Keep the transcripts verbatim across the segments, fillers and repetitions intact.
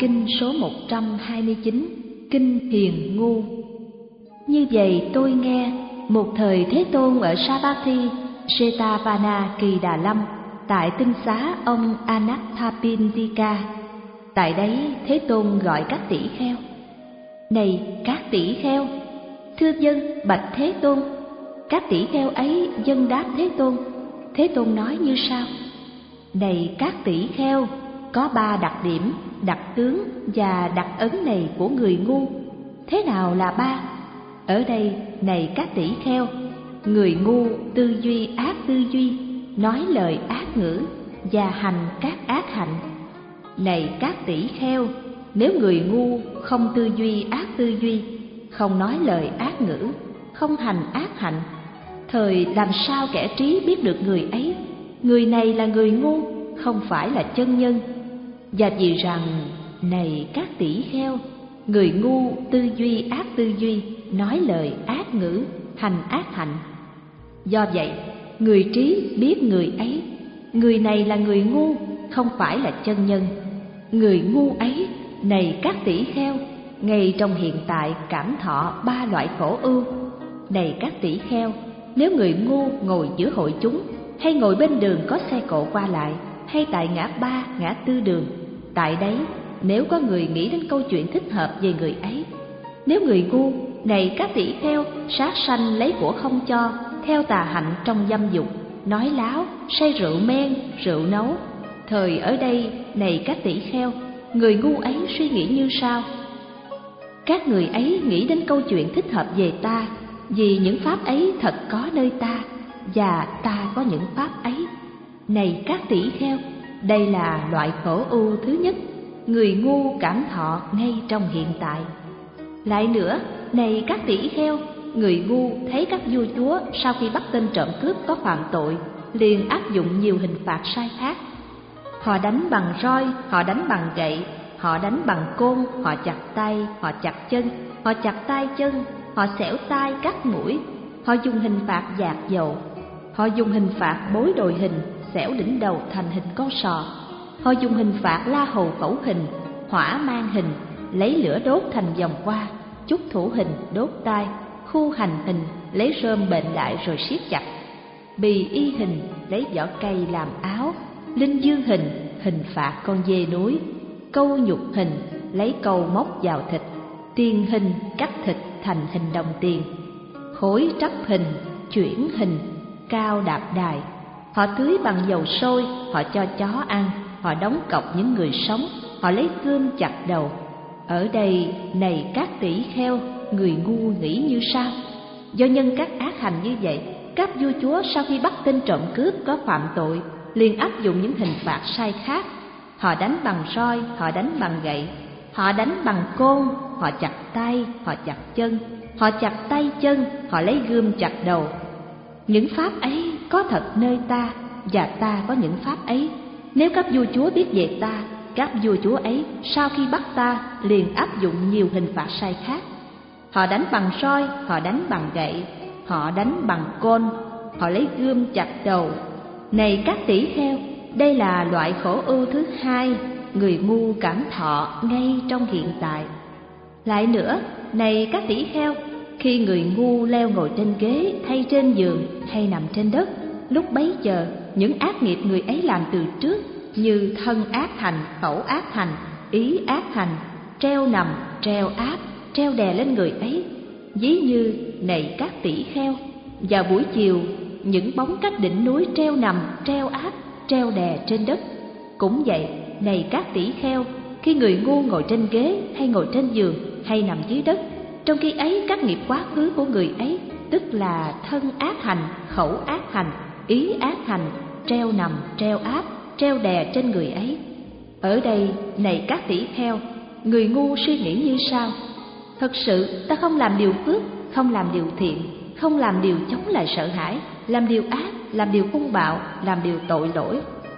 kinh số một trăm hai mươi chín, Kinh Hiền Ngu. Như vậy tôi nghe, một thời Thế Tôn ở Savatthi, Jetavana Kỳ Đà Lâm, tại tinh xá ông Anathapindika. Tại đấy Thế Tôn gọi các tỷ kheo: Này các tỷ kheo, thưa dân bạch Thế Tôn. Các tỷ kheo ấy dân đáp Thế Tôn. Thế Tôn nói như sau: Này các tỷ kheo, có ba đặc điểm, đặc tướng và đặc ấn này của người ngu. Thế nào là ba? Ở đây, này các tỷ kheo, người ngu tư duy ác tư duy, nói lời ác ngữ và hành các ác hạnh. Này các tỷ kheo, nếu người ngu không tư duy ác tư duy, không nói lời ác ngữ, không hành ác hạnh, thời làm sao kẻ trí biết được người ấy, người này là người ngu, không phải là chân nhân. Và vì rằng, này các tỷ kheo, người ngu tư duy ác tư duy, nói lời ác ngữ, hành ác hạnh. Do vậy, người trí biết người ấy, người này là người ngu, không phải là chân nhân. Người ngu ấy, này các tỷ kheo, ngay trong hiện tại cảm thọ ba loại khổ ưu. Này các tỷ kheo, nếu người ngu ngồi giữa hội chúng, hay ngồi bên đường có xe cộ qua lại, hay tại ngã ba, ngã tư đường, tại đấy nếu có người nghĩ đến câu chuyện thích hợp về người ấy, nếu người ngu, này các tỷ kheo, sát sanh lấy của không cho, theo tà hạnh trong dâm dục, nói láo, say rượu men, rượu nấu, thời ở đây, này các tỷ kheo, người ngu ấy suy nghĩ như sau: Các người ấy nghĩ đến câu chuyện thích hợp về ta, vì những pháp ấy thật có nơi ta, và ta có những pháp ấy. Này các tỷ kheo, đây là loại khổ ưu thứ nhất, người ngu cảm thọ ngay trong hiện tại. Lại nữa, này các tỷ kheo, người ngu thấy các vua chúa sau khi bắt tên trộm cướp có phạm tội, liền áp dụng nhiều hình phạt sai khác. Họ đánh bằng roi, họ đánh bằng gậy, họ đánh bằng côn, họ chặt tay, họ chặt chân, họ chặt tay chân, họ xẻo tai cắt mũi, họ dùng hình phạt dạt dầu, họ dùng hình phạt bối đồi hình, xẻo đỉnh đầu thành hình con sò, họ dùng hình phạt la hầu phẫu hình, hỏa mang hình, lấy lửa đốt thành vòng qua, chúc thủ hình đốt tai, khu hành hình, lấy rơm bệnh lại rồi siết chặt, bì y hình, lấy vỏ cây làm áo, linh dương hình, hình phạt con dê núi, câu nhục hình, lấy câu móc vào thịt, tiền hình, cắt thịt thành hình đồng tiền, khối trắp hình, chuyển hình, cao đạp đài. Họ tưới bằng dầu sôi, họ cho chó ăn, họ đóng cọc những người sống, họ lấy gươm chặt đầu. Ở đây, này các tỷ kheo, người ngu nghĩ như sau: Do nhân các ác hành như vậy, các vua chúa sau khi bắt tên trộm cướp có phạm tội, liền áp dụng những hình phạt sai khác. Họ đánh bằng roi, họ đánh bằng gậy, họ đánh bằng côn, họ chặt tay, họ chặt chân, họ chặt tay chân, họ lấy gươm chặt đầu. Những pháp ấy có thật nơi ta, và ta có những pháp ấy. Nếu các vua chúa biết về ta, các vua chúa ấy sau khi bắt ta liền áp dụng nhiều hình phạt sai khác. Họ đánh bằng roi, họ đánh bằng gậy, họ đánh bằng côn, họ lấy gươm chặt đầu. Này các tỷ kheo, đây là loại khổ ưu thứ hai, người ngu cảm thọ ngay trong hiện tại. Lại nữa, này các tỷ kheo, khi người ngu leo ngồi trên ghế, hay trên giường, hay nằm trên đất, lúc bấy giờ những ác nghiệp người ấy làm từ trước, như thân ác hành, khẩu ác hành, ý ác hành, treo nằm, treo áp, treo đè lên người ấy. Ví như, này các tỷ kheo, vào buổi chiều, những bóng cách đỉnh núi treo nằm, treo áp, treo đè trên đất. Cũng vậy, này các tỷ kheo, khi người ngu ngồi trên ghế, hay ngồi trên giường, hay nằm dưới đất, trong khi ấy các nghiệp quá khứ của người ấy, tức là thân ác hành, khẩu ác hành, ý ác hành, treo nằm, treo áp, treo đè trên người ấy. Ở đây, này các tỷ kheo, người ngu suy nghĩ như sau: Thật sự ta không làm điều phước, không làm điều thiện, không làm điều chống lại sợ hãi, làm điều ác, làm điều hung bạo, làm điều tội lỗi.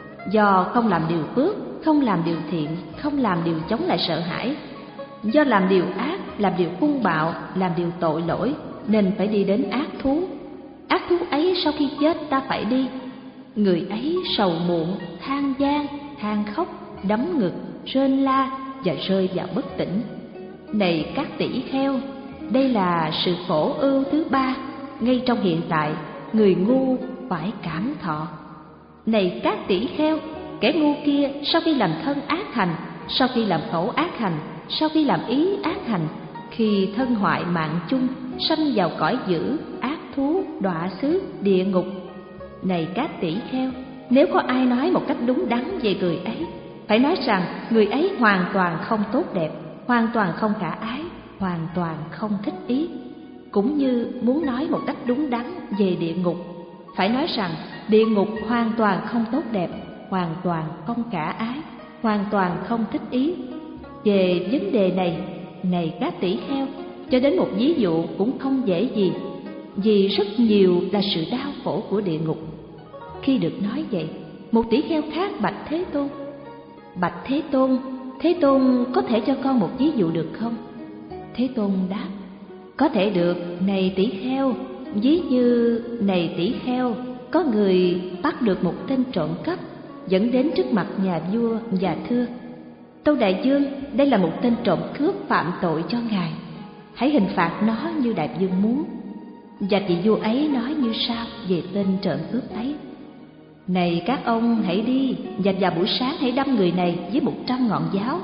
Do không làm điều phước, không làm điều thiện, không làm điều chống lại sợ hãi, do làm điều ác, làm điều hung bạo, làm điều tội lỗi, nên phải đi đến ác thú. Ác thú ấy sau khi chết ta phải đi. Người ấy sầu muộn, than van, than khóc, đấm ngực, rên la, và rơi vào bất tỉnh. Này các tỷ kheo, đây là sự khổ ưu thứ ba, ngay trong hiện tại, người ngu phải cảm thọ. Này các tỷ kheo, kẻ ngu kia sau khi làm thân ác hành, sau khi làm khẩu ác hành, sau khi làm ý ác hành, khi thân hoại mạng chung, sanh vào cõi dữ, ác thú, đọa xứ, địa ngục. Này các tỷ kheo, nếu có ai nói một cách đúng đắn về người ấy, phải nói rằng người ấy hoàn toàn không tốt đẹp, hoàn toàn không khả ái, hoàn toàn không thích ý. Cũng như muốn nói một cách đúng đắn về địa ngục, phải nói rằng địa ngục hoàn toàn không tốt đẹp, hoàn toàn không khả ái, hoàn toàn không thích ý. Về vấn đề này, này các tỷ kheo, cho đến một ví dụ cũng không dễ gì, vì rất nhiều là sự đau khổ của địa ngục. Khi được nói vậy, một tỷ kheo khác bạch Thế Tôn: Bạch Thế Tôn, Thế Tôn có thể cho con một ví dụ được không? Thế Tôn đáp: Có thể được, này tỷ kheo. Ví như này tỷ kheo, có người bắt được một tên trộm cắp, dẫn đến trước mặt nhà vua và thưa: Tâu đại vương, đây là một tên trộm cướp phạm tội cho ngài, hãy hình phạt nó như đại vương muốn. Và vị vua ấy nói như sau về tên trộm cướp ấy: Này các ông, hãy đi và vào buổi sáng hãy đâm người này với một trăm ngọn giáo.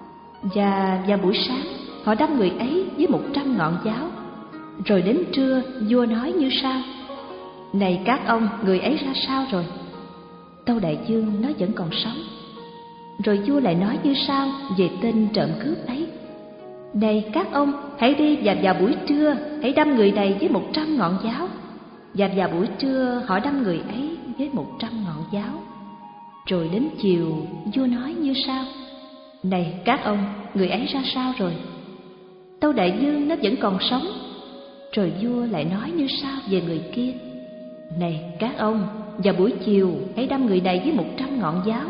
Và vào buổi sáng họ đâm người ấy với một trăm ngọn giáo. Rồi đến trưa vua nói như sau: Này các ông, người ấy ra sao rồi? Tâu đại vương, nó vẫn còn sống. Rồi vua lại nói như sau về tên trộm cướp ấy: Này các ông, hãy đi và vào buổi trưa hãy đâm người này với một trăm ngọn giáo. Và vào buổi trưa họ đâm người ấy với một trăm ngọn giáo. Rồi đến chiều vua nói như sau: Này các ông, người ấy ra sao rồi? Tâu đại vương, nó vẫn còn sống. Rồi vua lại nói như sau về người kia: Này các ông, vào buổi chiều hãy đâm người này với một trăm ngọn giáo.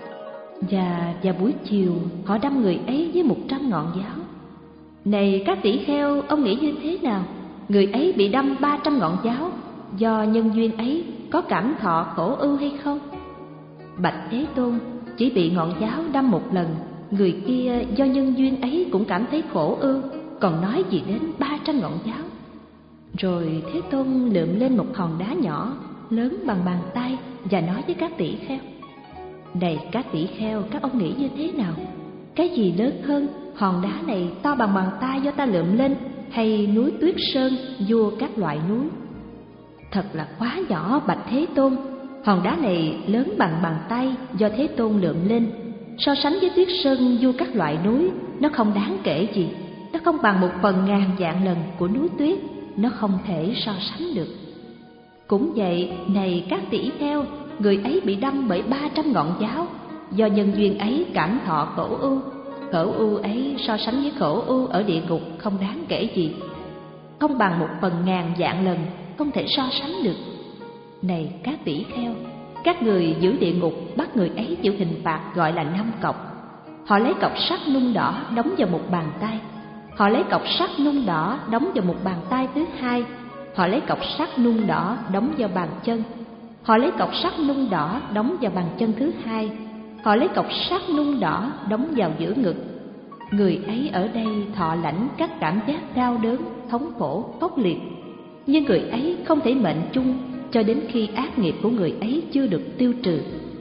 Và vào buổi chiều họ đâm người ấy với một trăm ngọn giáo. Này các tỷ kheo, ông nghĩ như thế nào? Người ấy bị đâm ba trăm ngọn giáo, do nhân duyên ấy có cảm thọ khổ ưu hay không? Bạch Thế Tôn, chỉ bị ngọn giáo đâm một lần, người kia do nhân duyên ấy cũng cảm thấy khổ ưu, còn nói gì đến ba trăm ngọn giáo. Rồi Thế Tôn lượm lên một hòn đá nhỏ, lớn bằng bàn tay, và nói với các tỷ kheo: Này các tỷ kheo, các ông nghĩ như thế nào? Cái gì lớn hơn, hòn đá này to bằng bàn tay do ta lượm lên, hay núi Tuyết Sơn, vua các loại núi? Thật là quá nhỏ, bạch Thế Tôn. Hòn đá này lớn bằng bàn tay do Thế Tôn lượm lên. So sánh với Tuyết Sơn, vua các loại núi, nó không đáng kể gì. Nó không bằng một phần ngàn vạn lần của núi tuyết, nó không thể so sánh được. Cũng vậy, này các tỷ kheo, người ấy bị đâm bởi ba trăm ngọn giáo, do nhân duyên ấy cảm thọ khổ ưu. Khổ ưu ấy so sánh với khổ ưu ở địa ngục không đáng kể gì, không bằng một phần ngàn vạn lần, không thể so sánh được. Này các tỷ kheo, các người giữ địa ngục bắt người ấy chịu hình phạt gọi là năm cọc. Họ lấy cọc sắt nung đỏ đóng vào một bàn tay. Họ lấy cọc sắt nung đỏ đóng vào một bàn tay thứ hai. Họ lấy cọc sắt nung đỏ đóng vào bàn chân. Họ lấy cọc sắt nung đỏ đóng vào bàn chân thứ hai. Họ lấy cọc sắt nung đỏ đóng vào giữa ngực. Người ấy ở đây thọ lãnh các cảm giác đau đớn, thống khổ, khốc liệt. Nhưng người ấy không thể mệnh chung cho đến khi ác nghiệp của người ấy chưa được tiêu trừ.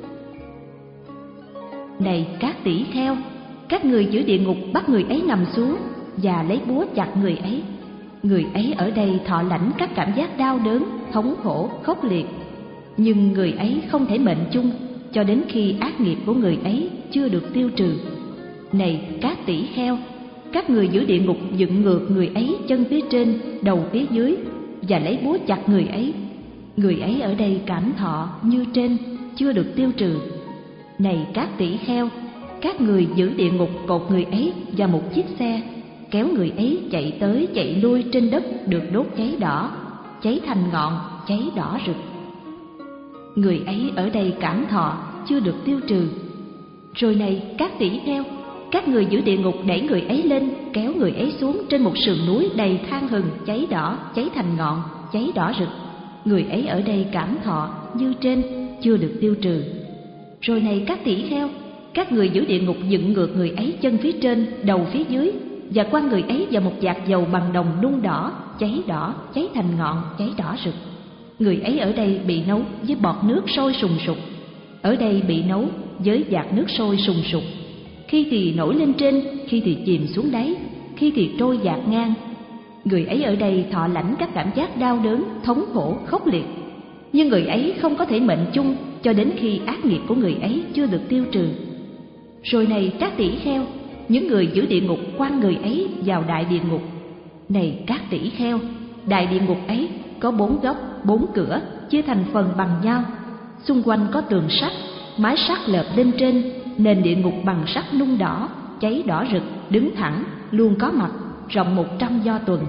Này các tỷ kheo, các người giữ địa ngục bắt người ấy nằm xuống và lấy búa chặt người ấy. Người ấy ở đây thọ lãnh các cảm giác đau đớn, thống khổ, khốc liệt. Nhưng người ấy không thể mệnh chung cho đến khi ác nghiệp của người ấy chưa được tiêu trừ. Này các tỷ kheo, các người giữ địa ngục dựng ngược người ấy chân phía trên, đầu phía dưới, và lấy búa chặt người ấy. Người ấy ở đây cảm thọ như trên, chưa được tiêu trừ. Này các tỷ kheo, các người giữ địa ngục cột người ấy vào một chiếc xe, kéo người ấy chạy tới chạy lui trên đất được đốt cháy đỏ, cháy thành ngọn, cháy đỏ rực. Người ấy ở đây cảm thọ chưa được tiêu trừ. Rồi này các tỷ kheo, các người giữ địa ngục đẩy người ấy lên, kéo người ấy xuống trên một sườn núi đầy than hừng, cháy đỏ, cháy thành ngọn, cháy đỏ rực. Người ấy ở đây cảm thọ như trên, chưa được tiêu trừ. Rồi này các tỷ kheo, các người giữ địa ngục dựng ngược người ấy chân phía trên, đầu phía dưới, và quăng người ấy vào một vạc dầu bằng đồng nung đỏ, cháy đỏ, cháy thành ngọn, cháy đỏ rực. Người ấy ở đây bị nấu với bọt nước sôi sùng sục, ở đây bị nấu với vạc nước sôi sùng sục. Khi thì nổi lên trên, khi thì chìm xuống đáy, khi thì trôi dạt ngang. Người ấy ở đây thọ lãnh các cảm giác đau đớn, thống khổ, khốc liệt. Nhưng người ấy không có thể mệnh chung cho đến khi ác nghiệp của người ấy chưa được tiêu trừ. Rồi này các tỷ kheo, những người giữ địa ngục quăng người ấy vào đại địa ngục. Này các tỷ kheo, đại địa ngục ấy có bốn góc, bốn cửa, chia thành phần bằng nhau. Xung quanh có tường sắt, mái sắt lợp lên trên, nền địa ngục bằng sắt nung đỏ, cháy đỏ rực, đứng thẳng, luôn có mặt, rộng một trăm do tuần.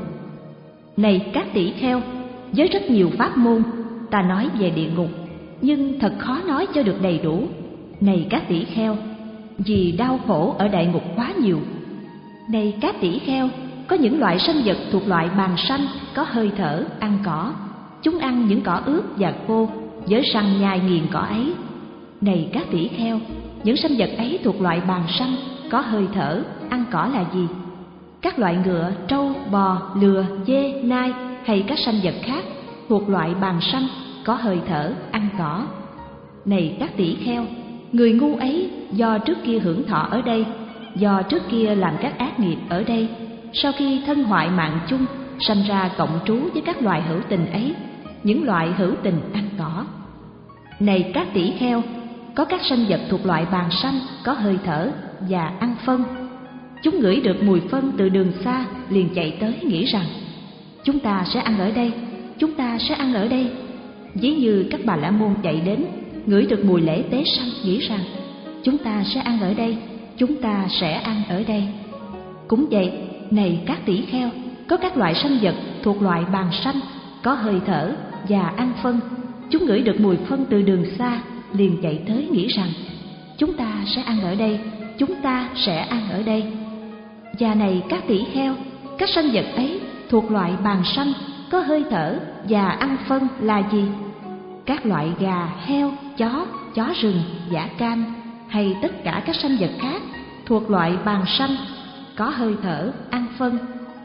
Này các tỷ kheo, với rất nhiều pháp môn, ta nói về địa ngục, nhưng thật khó nói cho được đầy đủ. Này các tỷ kheo, vì đau khổ ở đại ngục quá nhiều. Này các tỷ kheo, có những loại sanh vật thuộc loại bàng sanh, có hơi thở, ăn cỏ. Chúng ăn những cỏ ướt và khô, với răng nhai nghiền cỏ ấy. Này các tỷ kheo, những sanh vật ấy thuộc loại bàng sanh, có hơi thở, ăn cỏ là gì? Các loại ngựa, trâu, bò, lừa, dê, nai hay các sanh vật khác thuộc loại bàng sanh, có hơi thở, ăn cỏ. Này các tỷ kheo, người ngu ấy do trước kia hưởng thọ ở đây, do trước kia làm các ác nghiệp ở đây, sau khi thân hoại mạng chung, sanh ra cộng trú với các loài hữu tình ấy, những loại hữu tình ăn cỏ. Này các tỷ kheo, có các sanh vật thuộc loại bàng sanh, có hơi thở và ăn phân. Chúng ngửi được mùi phân từ đường xa, liền chạy tới nghĩ rằng chúng ta sẽ ăn ở đây, chúng ta sẽ ăn ở đây. Ví như các bà la môn chạy đến, ngửi được mùi lễ tế sanh, nghĩ rằng chúng ta sẽ ăn ở đây, chúng ta sẽ ăn ở đây. Cũng vậy, này các tỷ kheo, có các loại sanh vật thuộc loại bàng sanh, có hơi thở và ăn phân. Chúng ngửi được mùi phân từ đường xa, liền chạy tới nghĩ rằng chúng ta sẽ ăn ở đây, chúng ta sẽ ăn ở đây. Và này các tỷ kheo, các sanh vật ấy thuộc loại bàng sanh, có hơi thở và ăn phân là gì? Các loại gà, heo, chó, chó rừng, dã cam hay tất cả các sanh vật khác thuộc loại bàng sanh, có hơi thở, ăn phân.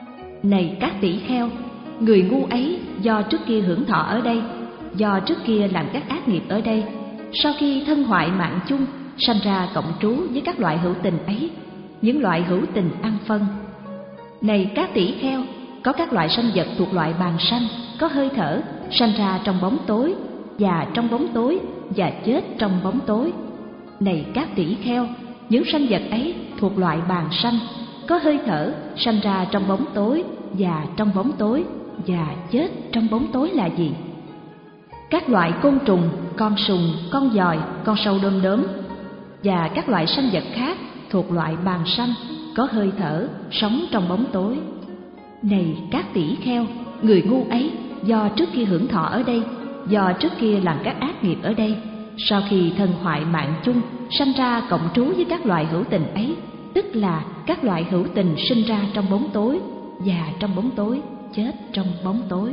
Này các tỷ kheo, người ngu ấy do trước kia hưởng thọ ở đây, do trước kia làm các ác nghiệp ở đây, sau khi thân hoại mạng chung, sanh ra cộng trú với các loại hữu tình ấy, những loại hữu tình ăn phân. Này các tỷ kheo, có các loại sanh vật thuộc loại bàng sanh, có hơi thở, sanh ra trong bóng tối, và trong bóng tối, và chết trong bóng tối. Này các tỷ kheo, những sanh vật ấy thuộc loại bàng sanh, có hơi thở, sanh ra trong bóng tối, và trong bóng tối, và chết trong bóng tối là gì? Các loại côn trùng, con sùng, con giòi, con sâu đom đóm, và các loại sanh vật khác thuộc loại bàng sanh, có hơi thở, sống trong bóng tối. Này các tỷ kheo, người ngu ấy do trước kia hưởng thọ ở đây, do trước kia làm các ác nghiệp ở đây, sau khi thân hoại mạng chung, sanh ra cộng trú với các loại hữu tình ấy, tức là các loại hữu tình sinh ra trong bóng tối, và trong bóng tối, chết trong bóng tối.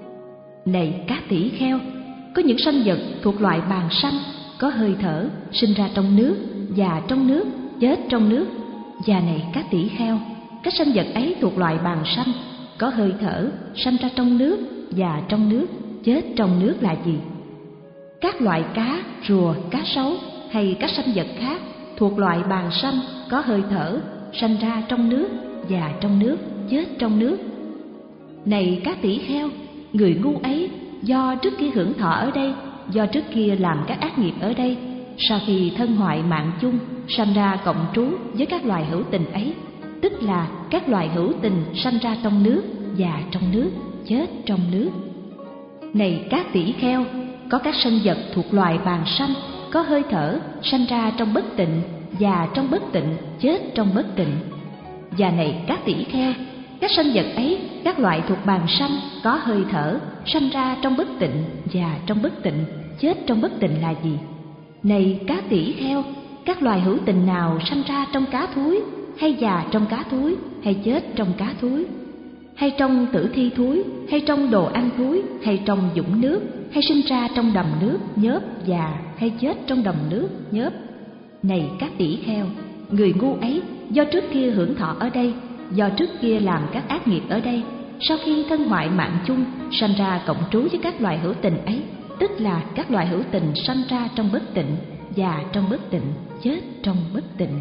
Này các tỷ kheo, có những sanh vật thuộc loại bàng sanh, có hơi thở, sinh ra trong nước, và trong nước, chết trong nước. Và này các tỷ kheo, các sanh vật ấy thuộc loại bàng sanh, có hơi thở, sanh ra trong nước, và trong nước, chết trong nước là gì? Các loại cá, rùa, cá sấu hay các sanh vật khác thuộc loại bàng sanh, có hơi thở, sanh ra trong nước, và trong nước, chết trong nước. Này các tỷ kheo, người ngu ấy do trước kia hưởng thọ ở đây, do trước kia làm các ác nghiệp ở đây, sau khi thân hoại mạng chung, sanh ra cộng trú với các loài hữu tình ấy, tức là các loài hữu tình sanh ra trong nước, và trong nước, chết trong nước. Này các tỷ kheo, có các sanh vật thuộc loài bàng sanh, có hơi thở, sanh ra trong bất tịnh, và trong bất tịnh, chết trong bất tịnh. Và này các tỷ kheo, các sanh vật ấy, các loại thuộc bàng sanh, có hơi thở, sanh ra trong bất tịnh, và trong bất tịnh, chết trong bất tịnh là gì? Này các tỷ kheo, các loài hữu tình nào sanh ra trong cá thúi, hay già trong cá thúi, hay chết trong cá thúi, hay trong tử thi thúi, hay trong đồ ăn thúi, hay trong dũng nước, hay sinh ra trong đầm nước nhớp, già hay chết trong đầm nước nhớp? Này các tỷ kheo, người ngu ấy do trước kia hưởng thọ ở đây, do trước kia làm các ác nghiệp ở đây, sau khi thân hoại mạng chung, sanh ra cộng trú với các loài hữu tình ấy, tức là các loài hữu tình sanh ra trong bất tịnh, già trong bất tịnh, chết trong bất tịnh.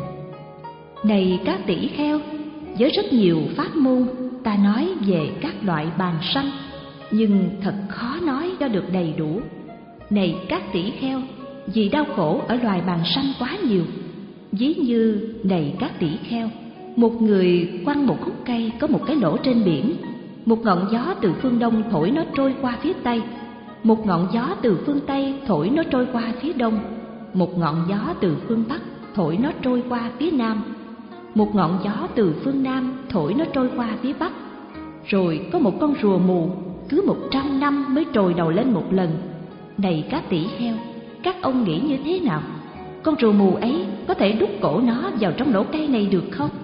Này các tỷ kheo, với rất nhiều pháp môn ta nói về các loại bàn sanh, nhưng thật khó nói cho được đầy đủ. Này các tỷ kheo, vì đau khổ ở loài bàn sanh quá nhiều. Ví như, này các tỷ kheo, một người quăng một khúc cây có một cái lỗ trên biển, một ngọn gió từ phương đông thổi nó trôi qua phía tây, một ngọn gió từ phương tây thổi nó trôi qua phía đông, một ngọn gió từ phương bắc thổi nó trôi qua phía nam, một ngọn gió từ phương nam thổi nó trôi qua phía bắc. Rồi có một con rùa mù cứ một trăm năm mới trồi đầu lên một lần. Này các tỷ kheo, các ông nghĩ như thế nào? Con rùa mù ấy có thể đút cổ nó vào trong lỗ cây này được không?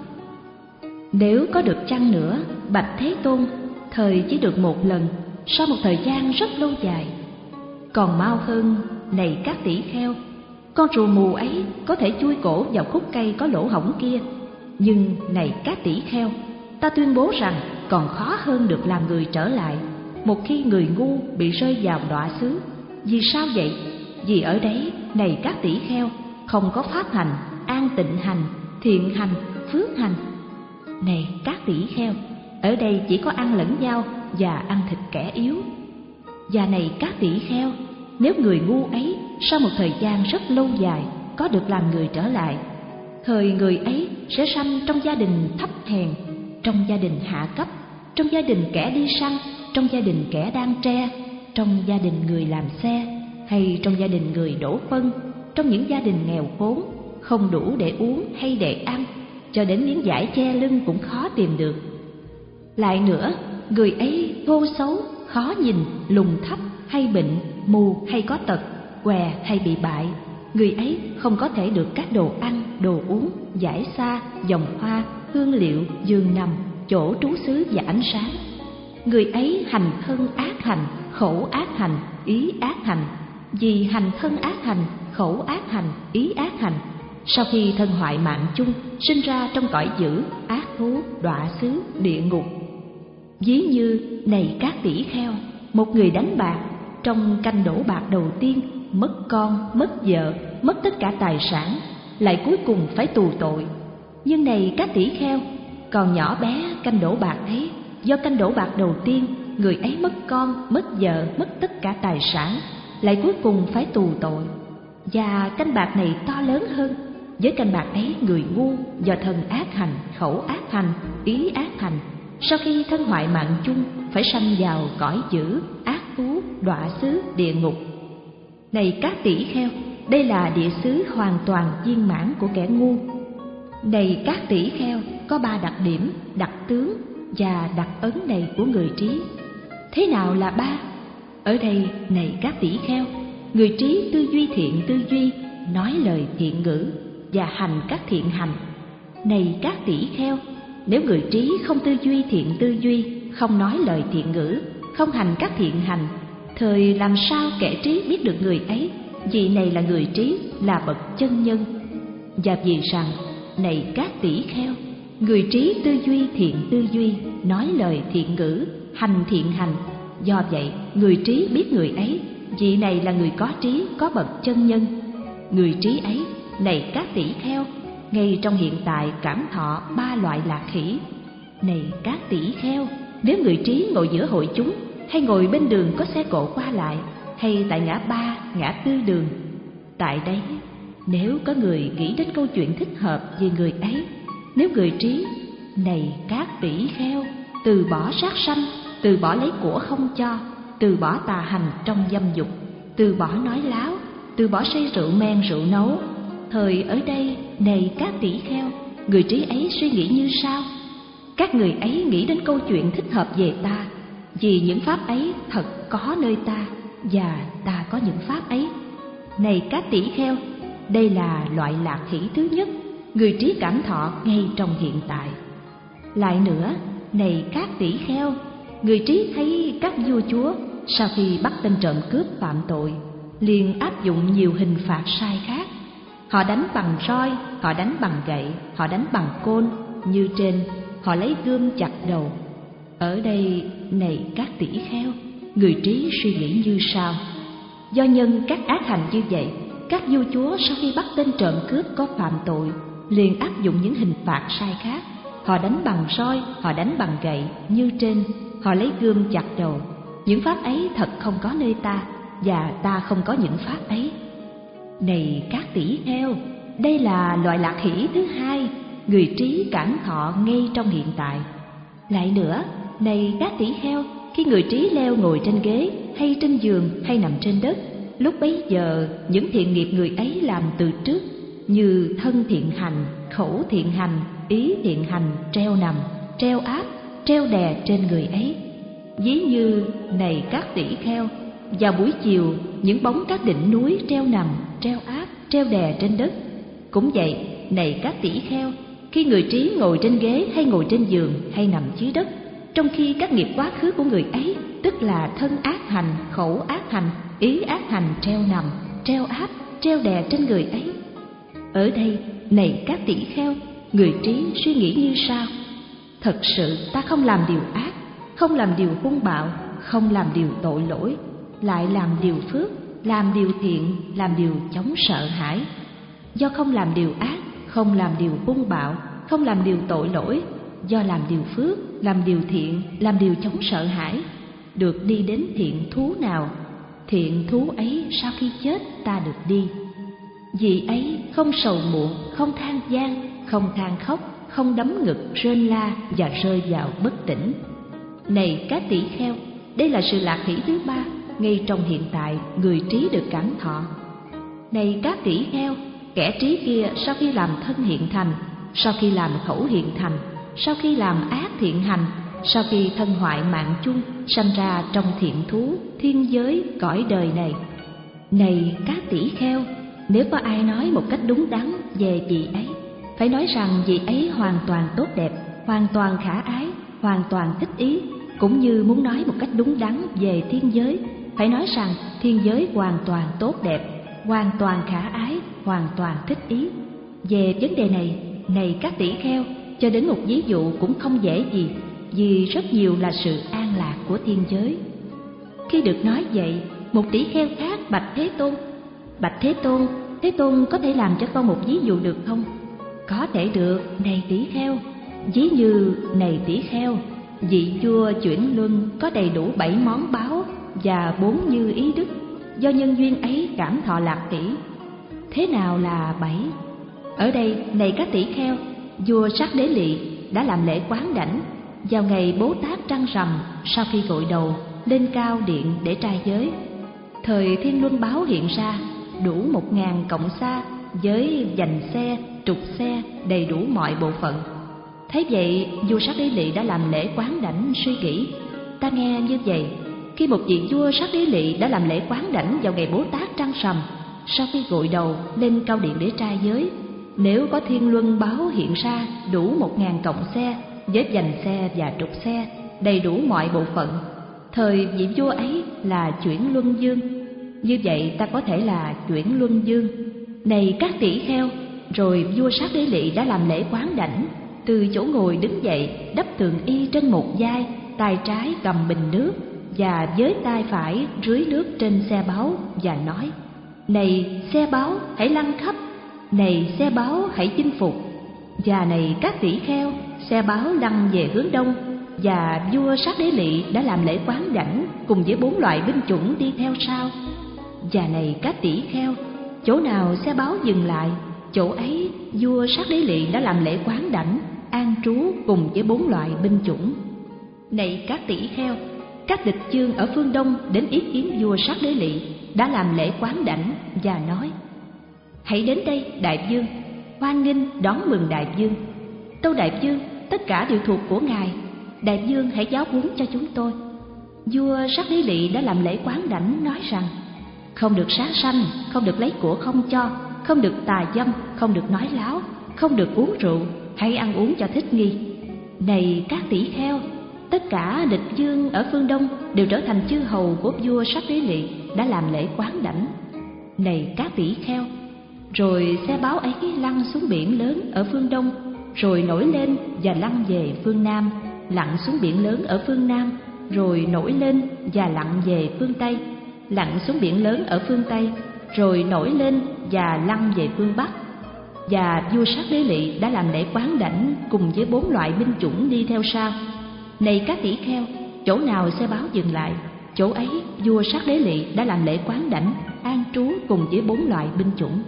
Nếu có được chăng nữa, bạch Thế Tôn, thời chỉ được một lần, sau một thời gian rất lâu dài. Còn mau hơn, này các tỷ kheo, con rùa mù ấy có thể chui cổ vào khúc cây có lỗ hổng kia. Nhưng này các tỷ kheo, ta tuyên bố rằng còn khó hơn được làm người trở lại một khi người ngu bị rơi vào đọa xứ. Vì sao vậy? Vì ở đấy, này các tỷ kheo, không có pháp hành, an tịnh hành, thiện hành, phước hành. Này các tỷ kheo, ở đây chỉ có ăn lẫn nhau và ăn thịt kẻ yếu. Và này các tỷ kheo, nếu người ngu ấy sau một thời gian rất lâu dài có được làm người trở lại, thời người ấy sẽ sanh trong gia đình thấp hèn, trong gia đình hạ cấp, trong gia đình kẻ đi săn, trong gia đình kẻ đan tre, trong gia đình người làm xe, hay trong gia đình người đổ phân, trong những gia đình nghèo khốn, không đủ để uống hay để ăn, cho đến miếng vải che lưng cũng khó tìm được. Lại nữa, người ấy thô xấu, khó nhìn, lùn thấp hay bệnh, mù hay có tật, què hay bị bại. Người ấy không có thể được các đồ ăn, đồ uống, giải xa, vòng hoa, hương liệu, giường nằm, chỗ trú xứ và ánh sáng. Người ấy hành thân ác hành, khẩu ác hành, ý ác hành. Vì hành thân ác hành, khẩu ác hành, ý ác hành, sau khi thân hoại mạng chung, sinh ra trong cõi dữ, ác thú, đọa xứ, địa ngục. Ví như, này các tỷ kheo, một người đánh bạc, trong canh đổ bạc đầu tiên, mất con, mất vợ, mất tất cả tài sản, lại cuối cùng phải tù tội. Nhưng này các tỷ kheo, còn nhỏ bé canh đổ bạc ấy, do canh đổ bạc đầu tiên, người ấy mất con, mất vợ, mất tất cả tài sản, lại cuối cùng phải tù tội. Và canh bạc này to lớn hơn, với canh bạc ấy người ngu do thân ác hành, khẩu ác hành, ý ác hành, sau khi thân hoại mạng chung phải sanh vào cõi dữ, ác thú, đọa xứ, địa ngục. Này các tỷ kheo, đây là địa xứ hoàn toàn viên mãn của kẻ ngu. Này các tỷ kheo, có ba đặc điểm, đặc tướng và đặc ấn này của người trí. Thế nào là ba? Ở đây, này các tỷ kheo, người trí tư duy thiện tư duy, nói lời thiện ngữ và hành các thiện hành. Này các tỷ kheo, nếu người trí không tư duy thiện tư duy, không nói lời thiện ngữ, không hành các thiện hành, thời làm sao kẻ trí biết được người ấy? Vì này là người trí, là bậc chân nhân. Và vì rằng, này các tỷ kheo, người trí tư duy thiện tư duy, nói lời thiện ngữ, hành thiện hành. Do vậy, người trí biết người ấy, vị này là người có trí, có bậc chân nhân. Người trí ấy, này các tỷ kheo, ngay trong hiện tại cảm thọ ba loại lạc hỷ. Này các tỷ kheo, nếu người trí ngồi giữa hội chúng, hay ngồi bên đường có xe cộ qua lại, hay tại ngã ba, ngã tư đường, tại đấy, nếu có người nghĩ đến câu chuyện thích hợp về người ấy, nếu người trí, này các tỷ kheo, từ bỏ sát sanh, từ bỏ lấy của không cho, từ bỏ tà hành trong dâm dục, từ bỏ nói láo, từ bỏ say rượu men rượu nấu, thời ở đây, này các tỷ kheo, người trí ấy suy nghĩ như sau? Các người ấy nghĩ đến câu chuyện thích hợp về ta, vì những pháp ấy thật có nơi ta, và ta có những pháp ấy. Này các tỷ kheo, đây là loại lạc hỷ thứ nhất, người trí cảm thọ ngay trong hiện tại. Lại nữa, này các tỷ kheo, người trí thấy các vua chúa sau khi bắt tên trộm cướp phạm tội, liền áp dụng nhiều hình phạt sai khác. Họ đánh bằng roi, họ đánh bằng gậy, họ đánh bằng côn, như trên, họ lấy gươm chặt đầu. Ở đây, này các tỷ kheo, người trí suy nghĩ như sau: do nhân các ác hành như vậy, các vua chúa sau khi bắt tên trộm cướp có phạm tội, liền áp dụng những hình phạt sai khác. Họ đánh bằng roi, họ đánh bằng gậy, như trên, họ lấy gươm chặt đầu. Những pháp ấy thật không có nơi ta, và ta không có những pháp ấy. Này các tỷ kheo, đây là loại lạc hỷ thứ hai, người trí cảm thọ ngay trong hiện tại. Lại nữa, này các tỷ kheo, khi người trí leo ngồi trên ghế, hay trên giường, hay nằm trên đất, lúc bấy giờ những thiện nghiệp người ấy làm từ trước, như thân thiện hành, khẩu thiện hành, ý thiện hành, treo nằm, treo áp, treo đè trên người ấy. Ví như, này các tỷ kheo, vào buổi chiều, những bóng các đỉnh núi treo nằm, treo áp, treo đè trên đất. Cũng vậy, này các tỷ kheo, khi người trí ngồi trên ghế, hay ngồi trên giường, hay nằm dưới đất, trong khi các nghiệp quá khứ của người ấy, tức là thân ác hành, khẩu ác hành, ý ác hành treo nằm, treo áp, treo đè trên người ấy. Ở đây, này các tỷ kheo, người trí suy nghĩ như sau: thật sự ta không làm điều ác, không làm điều hung bạo, không làm điều tội lỗi, lại làm điều phước, làm điều thiện, làm điều chống sợ hãi. Do không làm điều ác, không làm điều hung bạo, không làm điều tội lỗi, do làm điều phước, làm điều thiện, làm điều chống sợ hãi, được đi đến thiện thú nào. Thiện thú ấy sau khi chết ta được đi. Vì ấy không sầu muộn, không than van, không than khóc, không đấm ngực, rên la và rơi vào bất tỉnh. Này các tỷ kheo, đây là sự lạc hỷ thứ ba, ngay trong hiện tại người trí được cảm thọ. Này các tỷ kheo, kẻ trí kia sau khi làm thân hiện thành, sau khi làm khẩu hiện thành, sau khi làm ác thiện hành, sau khi thân hoại mạng chung, sanh ra trong thiện thú, thiên giới, cõi đời này. Này các tỷ kheo, nếu có ai nói một cách đúng đắn về vị ấy, phải nói rằng vị ấy hoàn toàn tốt đẹp, hoàn toàn khả ái, hoàn toàn thích ý. Cũng như muốn nói một cách đúng đắn về thiên giới, phải nói rằng thiên giới hoàn toàn tốt đẹp, hoàn toàn khả ái, hoàn toàn thích ý. Về vấn đề này, này các tỷ kheo, cho đến một ví dụ cũng không dễ gì, vì rất nhiều là sự an lạc của thiên giới. Khi được nói vậy, một tỷ kheo khác bạch Thế Tôn: bạch Thế Tôn, Thế Tôn có thể làm cho con một ví dụ được không? Có thể được, này tỷ kheo. Ví như, này tỷ kheo, vị vua chuyển luân có đầy đủ bảy món báo và bốn như ý đức, do nhân duyên ấy cảm thọ lạc hỷ. Thế nào là bảy? Ở đây, này các tỷ kheo, vua Sát Đế Lị đã làm lễ quán đảnh vào ngày Bố Tát trăng rằm, sau khi gội đầu lên cao điện để trai giới. Thời thiên luân báo hiện ra, đủ một ngàn cộng xa với dành xe, trục xe, đầy đủ mọi bộ phận. Thế vậy, vua Sát Đế Lị đã làm lễ quán đảnh suy nghĩ: ta nghe như vậy, khi một vị vua Sát Đế Lị đã làm lễ quán đảnh vào ngày Bố Tát trăng rằm, sau khi gội đầu lên cao điện để trai giới, nếu có thiên luân báo hiện ra đủ một ngàn cộng xe với dành xe và trục xe, đầy đủ mọi bộ phận, thời vị vua ấy là chuyển luân dương. Như vậy ta có thể là chuyển luân dương. Này các tỷ kheo, rồi vua Sát Đế Lị đã làm lễ quán đảnh, từ chỗ ngồi đứng dậy, đắp thường y trên một vai, tay trái cầm bình nước và với tay phải rưới nước trên xe báu và nói: này xe báu hãy lăn khắp, này xe báu hãy chinh phục. Và này các tỷ kheo, xe báu lăn về hướng đông, và vua Sát Đế Lị đã làm lễ quán đảnh cùng với bốn loại binh chủng đi theo sau. Và này các tỷ kheo, chỗ nào xe báu dừng lại, chỗ ấy vua Sát Đế Lị đã làm lễ quán đảnh an trú cùng với bốn loại binh chủng. Này các tỷ kheo, các địch chương ở phương đông đến ý kiến vua Sát Đế Lị đã làm lễ quán đảnh và nói: hãy đến đây đại vương, hoan nghênh đón mừng đại vương. Tâu đại vương, tất cả đều thuộc của ngài, đại vương hãy giáo huấn cho chúng tôi. Vua Sát Đế Lị đã làm lễ quán đảnh nói rằng: không được sát sanh, không được lấy của không cho, không được tà dâm, không được nói láo, không được uống rượu, hãy ăn uống cho thích nghi. Này các tỷ kheo, tất cả địch vương ở phương đông đều trở thành chư hầu của vua Sát Đế Lị đã làm lễ quán đảnh. Này các tỷ kheo, Rồi xe báo ấy lăn xuống biển lớn ở phương Đông, rồi nổi lên và lăn về phương Nam, lặn xuống biển lớn ở phương Nam, rồi nổi lên và lặn về phương Tây, lặn xuống biển lớn ở phương Tây, rồi nổi lên và lăn về phương Bắc. Và vua Sát Đế Lỵ đã làm lễ quán đảnh cùng với bốn loại binh chủng đi theo sau. Này các tỷ kheo, chỗ nào xe báo dừng lại, chỗ ấy vua Sát Đế Lỵ đã làm lễ quán đảnh an trú cùng với bốn loại binh chủng.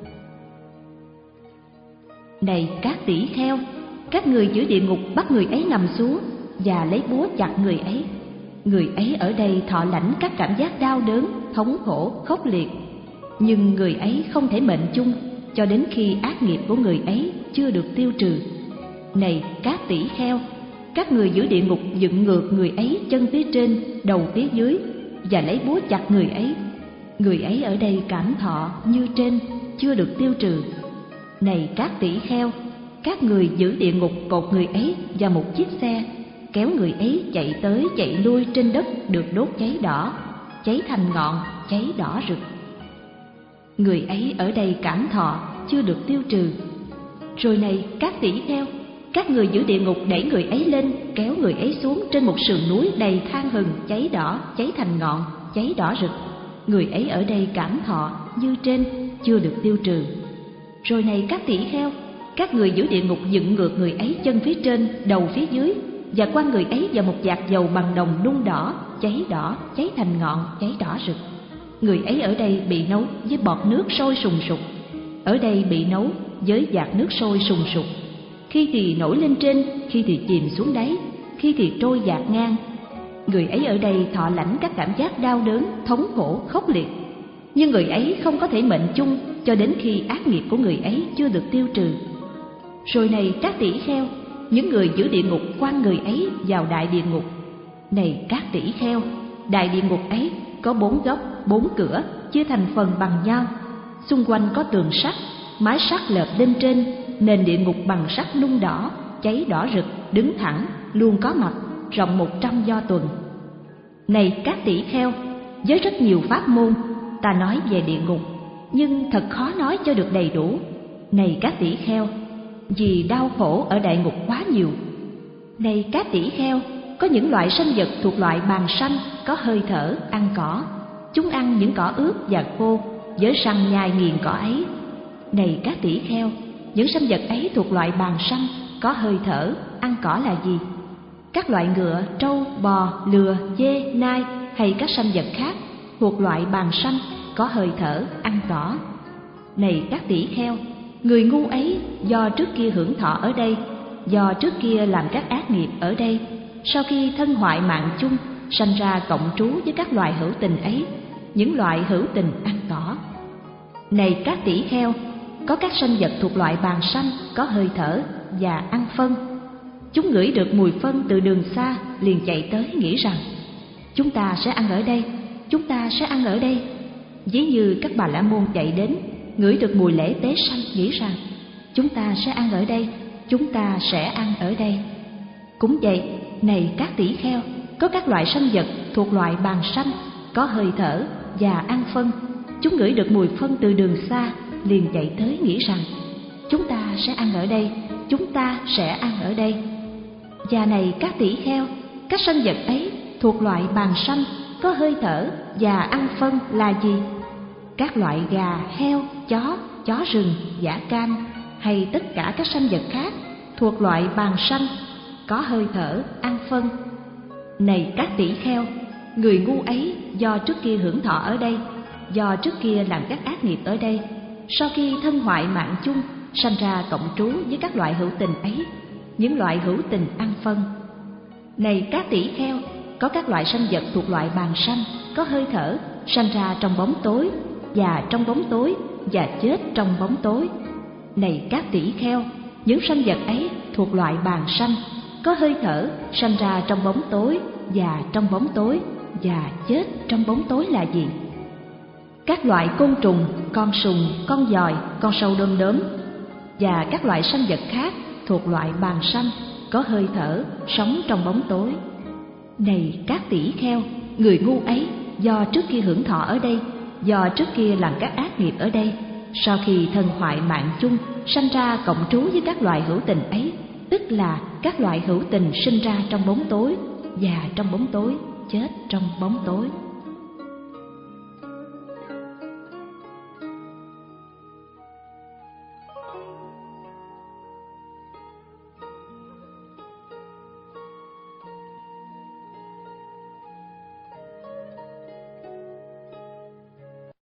Này các tỷ kheo, các người giữa địa ngục bắt người ấy nằm xuống và lấy búa chặt người ấy. Người ấy ở đây thọ lãnh các cảm giác đau đớn, thống khổ, khốc liệt, nhưng người ấy không thể mệnh chung cho đến khi ác nghiệp của người ấy chưa được tiêu trừ. Này các tỷ kheo, các người giữa địa ngục dựng ngược người ấy chân phía trên, đầu phía dưới và lấy búa chặt người ấy. Người ấy ở đây cảm thọ như trên, chưa được tiêu trừ. Này các tỷ kheo, các người giữ địa ngục cột người ấy vào một chiếc xe, kéo người ấy chạy tới chạy lui trên đất được đốt cháy đỏ, cháy thành ngọn, cháy đỏ rực. Người ấy ở đây cảm thọ chưa được tiêu trừ. Rồi này các tỷ kheo, các người giữ địa ngục đẩy người ấy lên, kéo người ấy xuống trên một sườn núi đầy than hừng, cháy đỏ, cháy thành ngọn, cháy đỏ rực. Người ấy ở đây cảm thọ như trên, chưa được tiêu trừ. Rồi này các tỷ kheo, các người giữ địa ngục dựng ngược người ấy chân phía trên, đầu phía dưới và quăng người ấy vào một vạc dầu bằng đồng nung đỏ, cháy đỏ, cháy thành ngọn, cháy đỏ rực. Người ấy ở đây bị nấu với bọt nước sôi sùng sục, ở đây bị nấu với vạc nước sôi sùng sục, khi thì nổi lên trên, khi thì chìm xuống đáy, khi thì trôi dạt ngang. Người ấy ở đây thọ lãnh các cảm giác đau đớn, thống khổ, khốc liệt, nhưng người ấy không có thể mệnh chung cho đến khi ác nghiệp của người ấy chưa được tiêu trừ. Rồi này các tỷ kheo, những người giữ địa ngục quăng người ấy vào đại địa ngục. Này các tỷ kheo, đại địa ngục ấy có bốn góc, bốn cửa, chia thành phần bằng nhau. Xung quanh có tường sắt, mái sắt lợp lên trên, nền địa ngục bằng sắt nung đỏ, cháy đỏ rực, đứng thẳng, luôn có mặt, rộng một trăm do tuần. Này các tỷ kheo, với rất nhiều pháp môn, ta nói về địa ngục, nhưng thật khó nói cho được đầy đủ. Này các tỷ kheo, vì đau khổ ở đại ngục quá nhiều. Này các tỷ kheo, có những loại sanh vật thuộc loại bàng sanh, có hơi thở, ăn cỏ. Chúng ăn những cỏ ướt và khô, với răng nhai nghiền cỏ ấy. Này các tỷ kheo, những sanh vật ấy thuộc loại bàng sanh, có hơi thở, ăn cỏ là gì? Các loại ngựa, trâu, bò, lừa, dê, nai hay các sanh vật khác thuộc loại bàng sanh, có hơi thở, ăn cỏ. Này các tỷ kheo, người ngu ấy do trước kia hưởng thọ ở đây, do trước kia làm các ác nghiệp ở đây, sau khi thân hoại mạng chung, sanh ra cộng trú với các loài hữu tình ấy, những loại hữu tình ăn cỏ. Này các tỷ kheo, có các sanh vật thuộc loại bàng sanh, có hơi thở và ăn phân. Chúng ngửi được mùi phân từ đường xa, liền chạy tới nghĩ rằng chúng ta sẽ ăn ở đây, chúng ta sẽ ăn ở đây. Ví như các bà la môn chạy đến, ngửi được mùi lễ tế sanh, nghĩ rằng chúng ta sẽ ăn ở đây, chúng ta sẽ ăn ở đây. Cũng vậy, này các tỷ kheo, có các loại sanh vật thuộc loại bàng sanh, có hơi thở và ăn phân. Chúng ngửi được mùi phân từ đường xa, liền chạy tới nghĩ rằng chúng ta sẽ ăn ở đây, chúng ta sẽ ăn ở đây. Và này các tỷ kheo, các sanh vật ấy thuộc loại bàng sanh, có hơi thở và ăn phân là gì? Các loại gà, heo, chó, chó rừng, dã cam hay tất cả các sanh vật khác thuộc loại bàng sanh, có hơi thở, ăn phân. Này các tỷ kheo, người ngu ấy do trước kia hưởng thọ ở đây, do trước kia làm các ác nghiệp ở đây, sau khi thân hoại mạng chung, sanh ra cộng trú với các loại hữu tình ấy, những loại hữu tình ăn phân. Này các tỷ kheo, có các loại sanh vật thuộc loại bàng sanh, có hơi thở, sanh ra trong bóng tối, và trong bóng tối, và chết trong bóng tối. Này các tỷ kheo, những sanh vật ấy thuộc loại bàng sanh, có hơi thở, sanh ra trong bóng tối, và trong bóng tối, và chết trong bóng tối là gì? Các loại côn trùng, con sùng, con giòi, con sâu đom đóm và các loại sanh vật khác thuộc loại bàng sanh, có hơi thở, sống trong bóng tối. Này các tỷ kheo, người ngu ấy do trước kia hưởng thọ ở đây, do trước kia làm các ác nghiệp ở đây, sau khi thân hoại mạng chung sanh ra cộng trú với các loài hữu tình ấy, tức là các loại hữu tình sinh ra trong bóng tối và trong bóng tối chết trong bóng tối.